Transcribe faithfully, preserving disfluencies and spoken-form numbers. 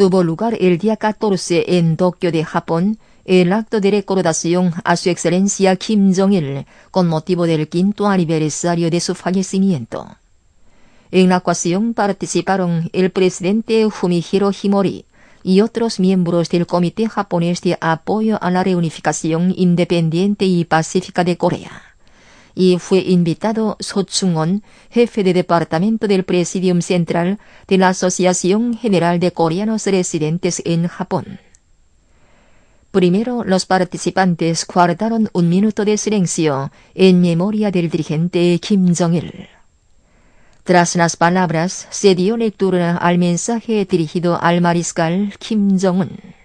tuvo lugar el día catorce en Tokio de Japón, el acto de recordación a su excelencia Kim Jong-il con motivo del quinto aniversario de su fallecimiento. En la ocasión participaron el presidente Fumihiro Himori y otros miembros del Comité Japonés de Apoyo a la Reunificación Independiente y Pacífica de Corea. Y fue invitado So Chung-on, jefe de departamento del Presidium Central de la Asociación General de Coreanos Residentes en Japón. Primero, los participantes guardaron un minuto de silencio en memoria del dirigente Kim Jong-il. Tras las palabras, se dio lectura al mensaje dirigido al mariscal Kim Jong-un.